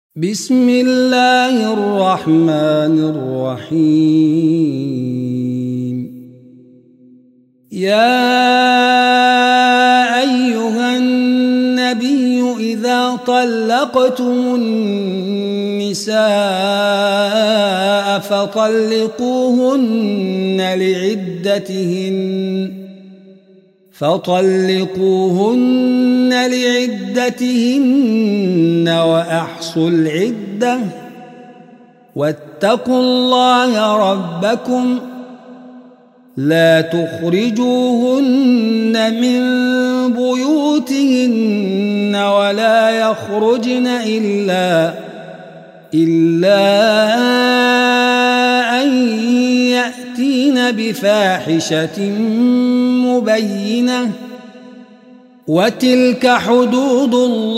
بسم الله الرحمن الرحيم. يا أيها النبي إذا طلقتم النساء فطلقوهن لعدتهن وأحصوا العدة واتقوا الله ربكم لا تخرجوهن من بيوتهن ولا يخرجن إلا أن يأتين بفاحشة مبينة وتلك حدود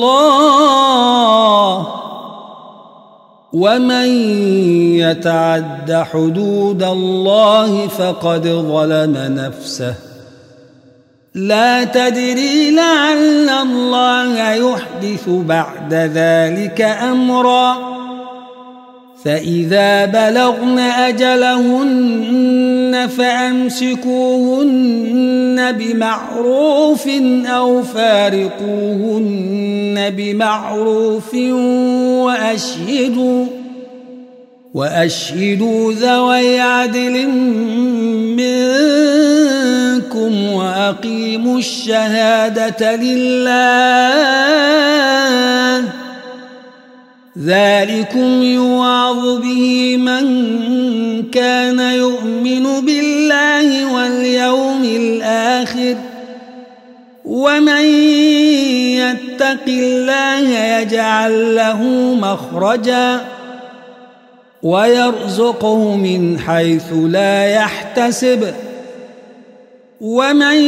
الله ومن يتعد حدود الله فقد ظلم نفسه لا تدري لعل الله يحدث بعد ذلك أمرا فإذا بلغن أجلهن فأمسكوهن بمعروف أو فارقوهن بمعروف وأشهدوا ذوي عدل منكم وأقيموا الشهادة لله ذلكم يوعظ به من كان يؤمن بالله واليوم الآخر ومن يتق الله يجعل له مخرجا ويرزقه من حيث لا يحتسب ومن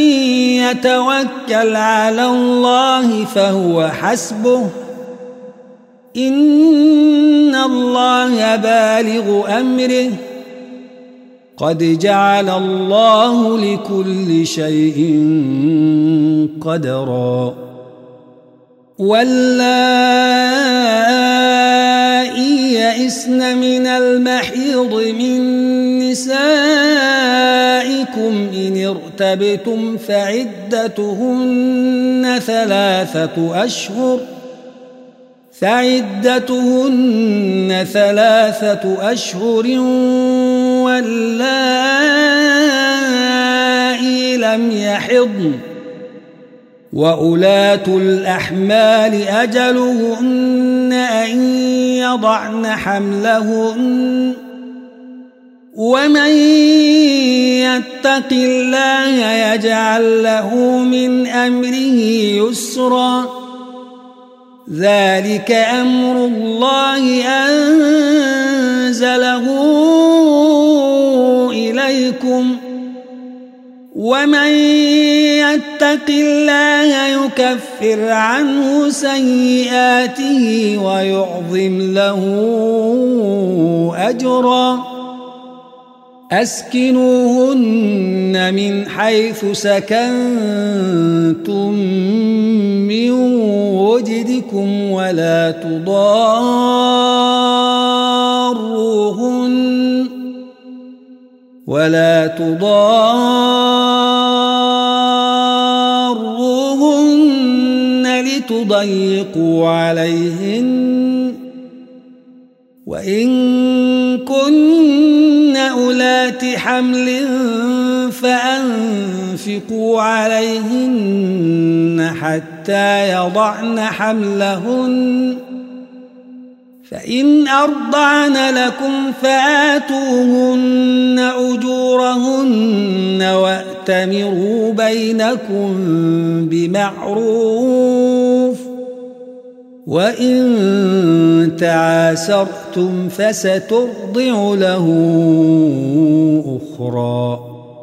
يتوكل على الله فهو حسبه إن الله بالغ أمره قد جعل الله لكل شيء قدرا واللائي يئسن من المحيض من نسائكم إن ارتبتم فعدتهن ثلاثة أشهر واللائي لم يحضن وأولاة الأحمال أجلهن أن يضعن حملهن ومن يتق الله يجعل له من أمره يسرا ذلك أمر الله أنزله إليكم ومن يتق الله يكفر عنه سيئاته ويعظم له أجرا أسكنوهن من حيث سكنتم من وجدكم ولا تضاروهن لتضيقوا عليهن وإن كن أولات حمل فأنفقوا عليهن حتى يضعن حملهن فإن أرضعن لكم فآتوهن أجورهن وأتمروا بينكم بمعروف وإن تعاسرتم فسترضع له أخرى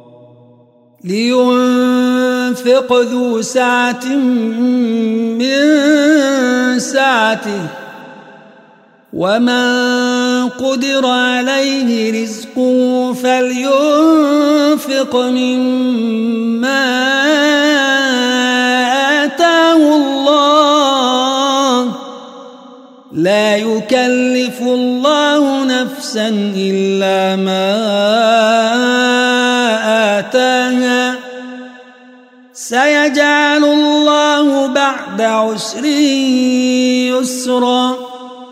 لينفق ذو سعة من سعته ومن قدر عليه رزقه فلينفق مما آتاه الله لا يكلف الله نفسا إلا ما آتاها سيجعل الله بعد عسر يسرا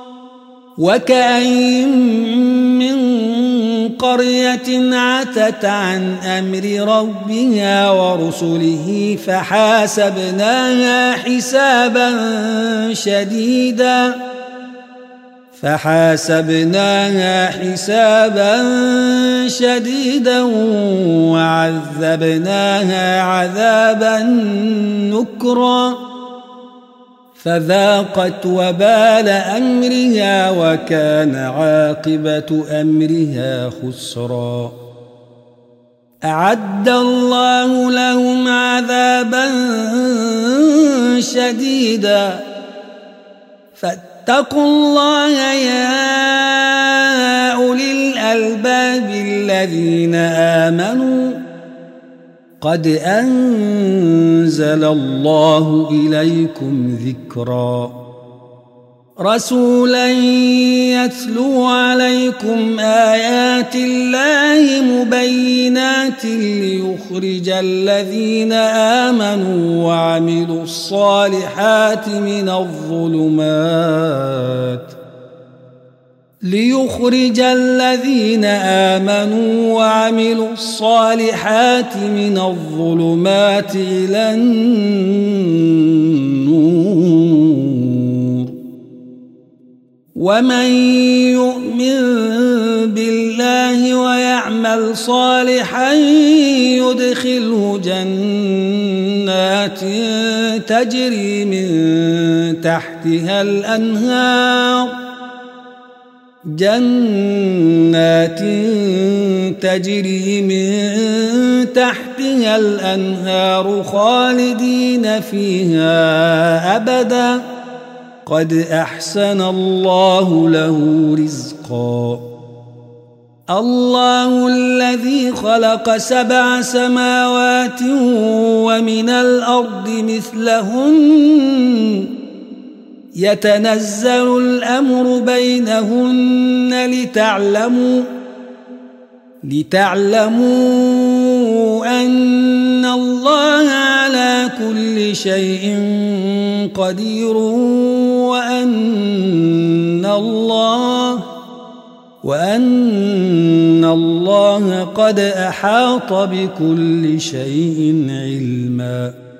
وكأين من قرية عتت عن أمر ربها ورسله فحاسبناها حسابا شديدا وعذبناها عذابا نكرا فذاقت وبال أمرها وكان عاقبة أمرها خسرا أعد الله لهم عذابا شديدا فاتقوا الله يا أولي الألباب الذين آمنوا قد أنزل الله إليكم ذكرا رسولا يتلو عليكم آيات الله مبينات ليخرج الذين آمنوا وعملوا الصالحات من الظلمات إلى النور ومن يؤمن بالله ويعمل صالحا يدخله جنات تجري من تحتها الأنهار خالدين فيها أبدا قد أحسن الله له رزقا الله الذي خلق 7 سماوات ومن الأرض مثلهن يتنزل الأمر بينهن لتعلموا أن الله على كل شيء قدير وأن الله قد أحاط بكل شيء علما